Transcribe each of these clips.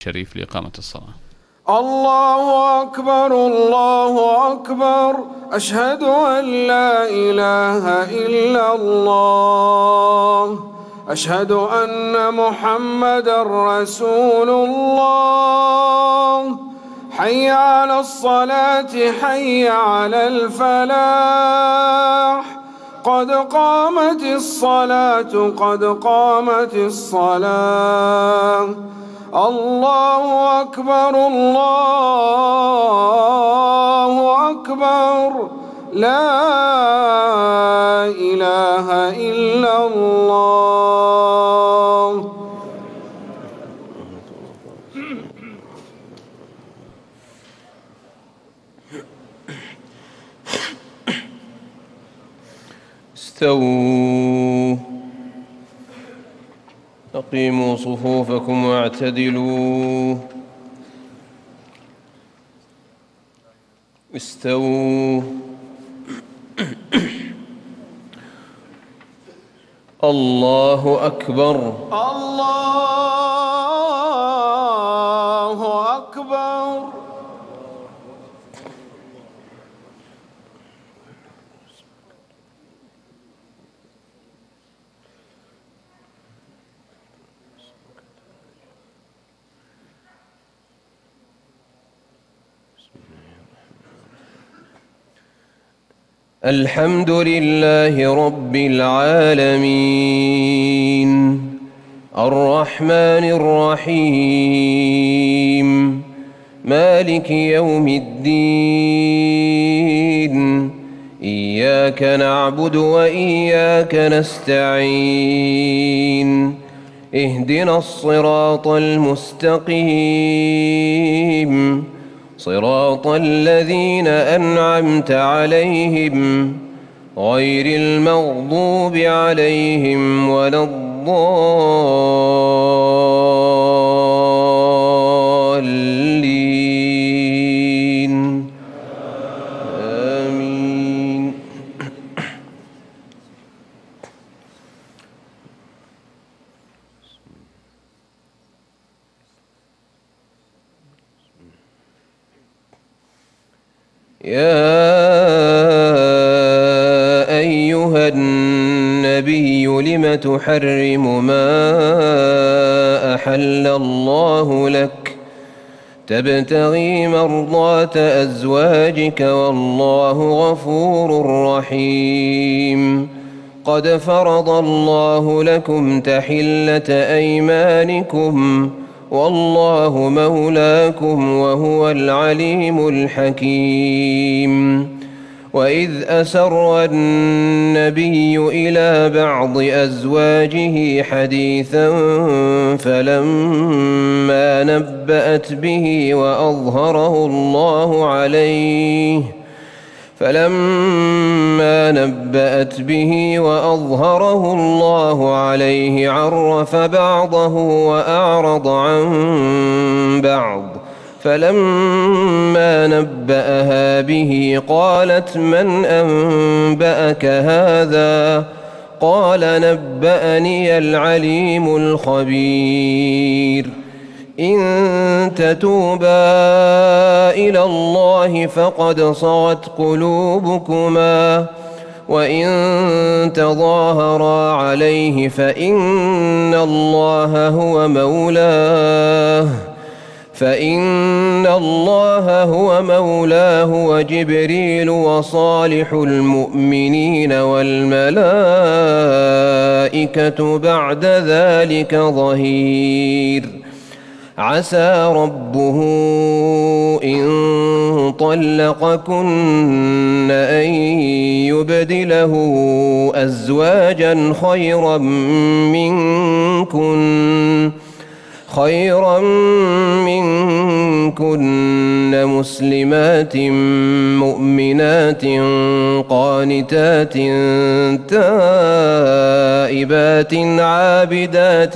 الشريف لإقامة الصلاة. الله أكبر الله أكبر، أشهد أن لا إله إلا الله، أشهد أن محمدًا رسول الله، حي على الصلاة حي على الفلاح، قد قامت الصلاة قد قامت الصلاة، الله أكبر الله أكبر، لا إله إلا الله. استووا، أقيموا صفوفكم واعتدلوا. استووا. الله أكبر الله أكبر. الحمد لله رب العالمين، الرحمن الرحيم، مالك يوم الدين، إياك نعبد وإياك نستعين، اهدنا الصراط المستقيم، صراط الذين أنعمت عليهم غير المغضوب عليهم ولا الضالين، آمين. يا أيها النبي لم تحرم ما أحل الله لك تبتغي مرضات أزواجك والله غفور رحيم. قد فرض الله لكم تحلة أيمانكم والله مولاكم وهو العليم الحكيم. وإذ أسر النبي إلى بعض أزواجه حديثا فلما نبأت به وأظهره الله عليه عرف بعضه وأعرض عن بعض، فلما نبأها به قالت من أنبأك هذا؟ قال نبأني العليم الخبير. إن تتوبا إلى الله فقد صغت قلوبكما وإن تظاهرا عليه فإن الله هو مولاه وجبريل وصالح المؤمنين والملائكة بعد ذلك ظهير. عسى ربه إن طلقكن أن يبدله أزواجا خيرا منكن مسلمات مؤمنات قانتات تائبات عابدات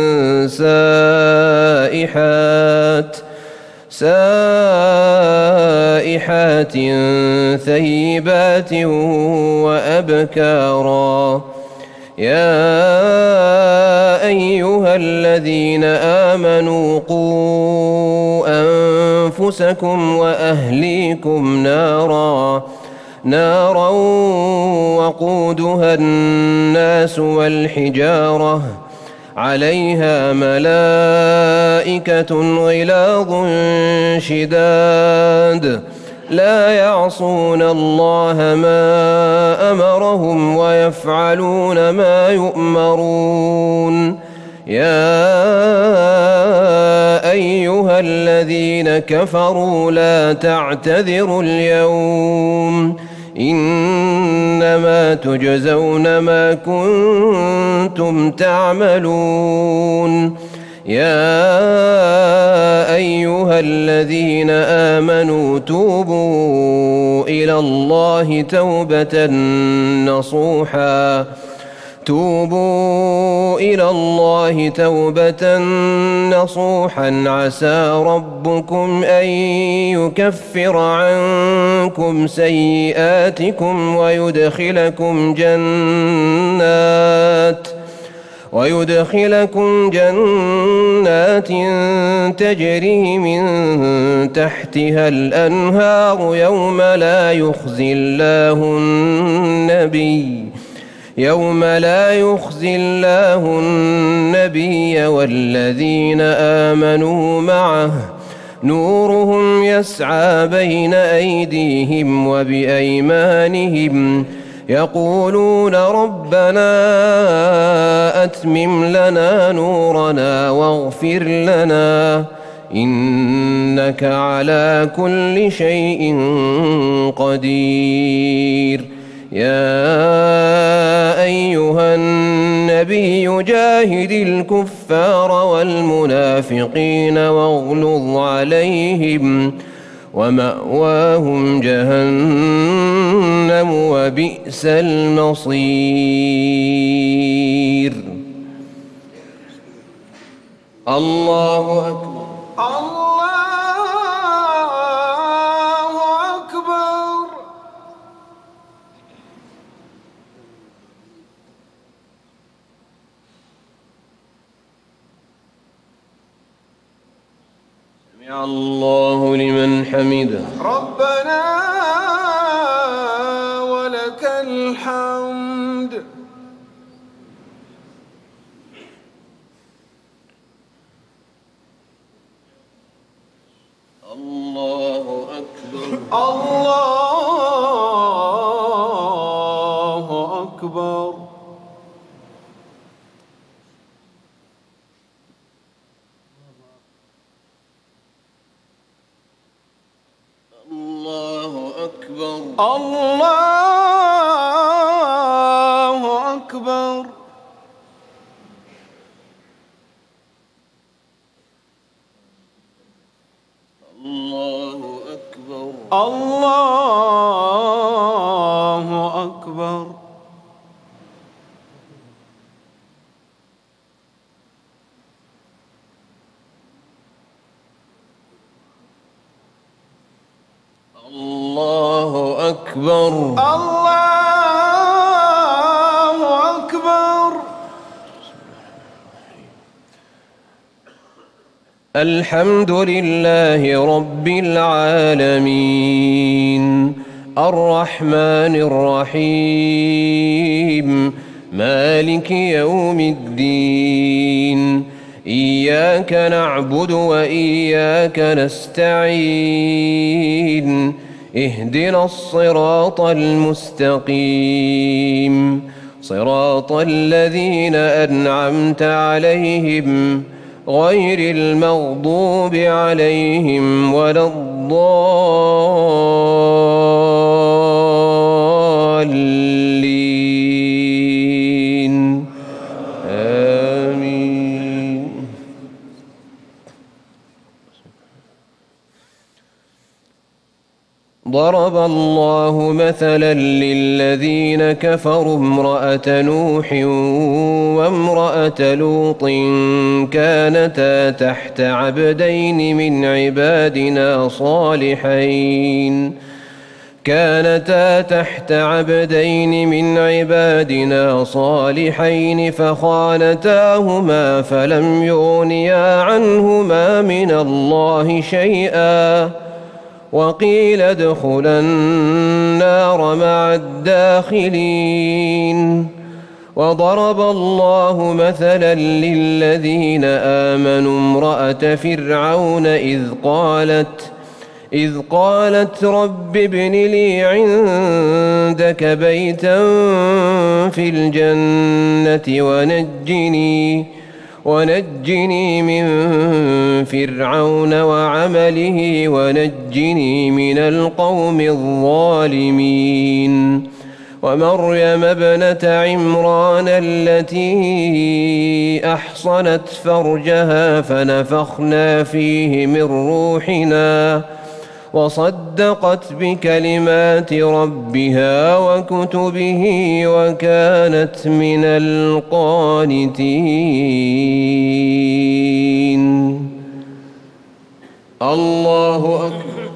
سائحات ثيبات وأبكارا. يا أيها الذين آمنوا قوا أنفسكم وأهليكم نارا وقودها الناس والحجارة عليها ملائكة غلاظ شداد لا يعصون الله ما أمرهم ويفعلون ما يؤمرون يا أيها الذين كفروا لا تعتذروا اليوم إنما تجزون ما كنتم تعملون يا أيها الذين آمنوا توبوا إلى الله توبة نصوحا عسى ربكم أن يكفر عنكم سيئاتكم ويدخلكم جنات تجري من تحتها الأنهار يوم لا يخزي الله النبي والذين آمنوا معه نورهم يسعى بين أيديهم وبأيمانهم يقولون ربنا أتمم لنا نورنا واغفر لنا إنك على كل شيء قدير يا أيها النبي جاهد الكفار والمنافقين واغلظ عليهم ومأواهم جهنم وبئس المصير. الله أكبر. الله أكبر. سمع الله لمن حمده. ربنا ولك الحمد. الله أكبر. الله أكبر. الله أكبر. الله أكبر. الله أكبر. الله أكبر. الله أكبر. الله أكبر. الحمد لله رب العالمين الرحمن الرحيم مالك يوم الدين إياك نعبد وإياك نستعين اهدنا الصراط المستقيم صراط الذين أنعمت عليهم غير المغضوب عليهم ولا الضالين آمين. ضرب الله مثلا للذين كفروا امرأة نوح وامرأة لوط كانتا تحت عبدين من عبادنا كانتا تحت عبدين من عبادنا صالحين فخانتاهما فلم يغنيا عنهما من الله شيئا وقيل ادخلا النار مع الداخلين. وضرب الله مثلا للذين آمنوا امرأة فرعون إذ قالت رب ابن لي عندك بيتا في الجنة ونجني من فرعون وعمله ونجني من القوم الظالمين. ومريم ابنة عمران التي أحصنت فرجها فنفخنا فيه من روحنا وصدقت بكلمات ربها وكتبه وكانت من القانتين. الله أكبر.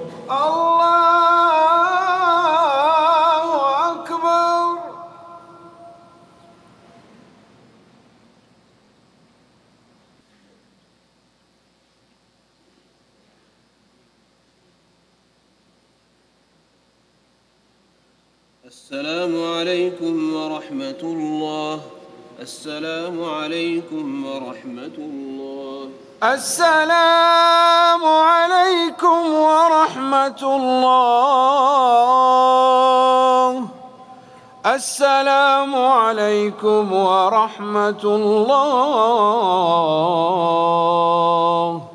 السلام عليكم ورحمة الله. السلام عليكم ورحمة الله. السلام عليكم ورحمة الله. السلام عليكم ورحمة الله.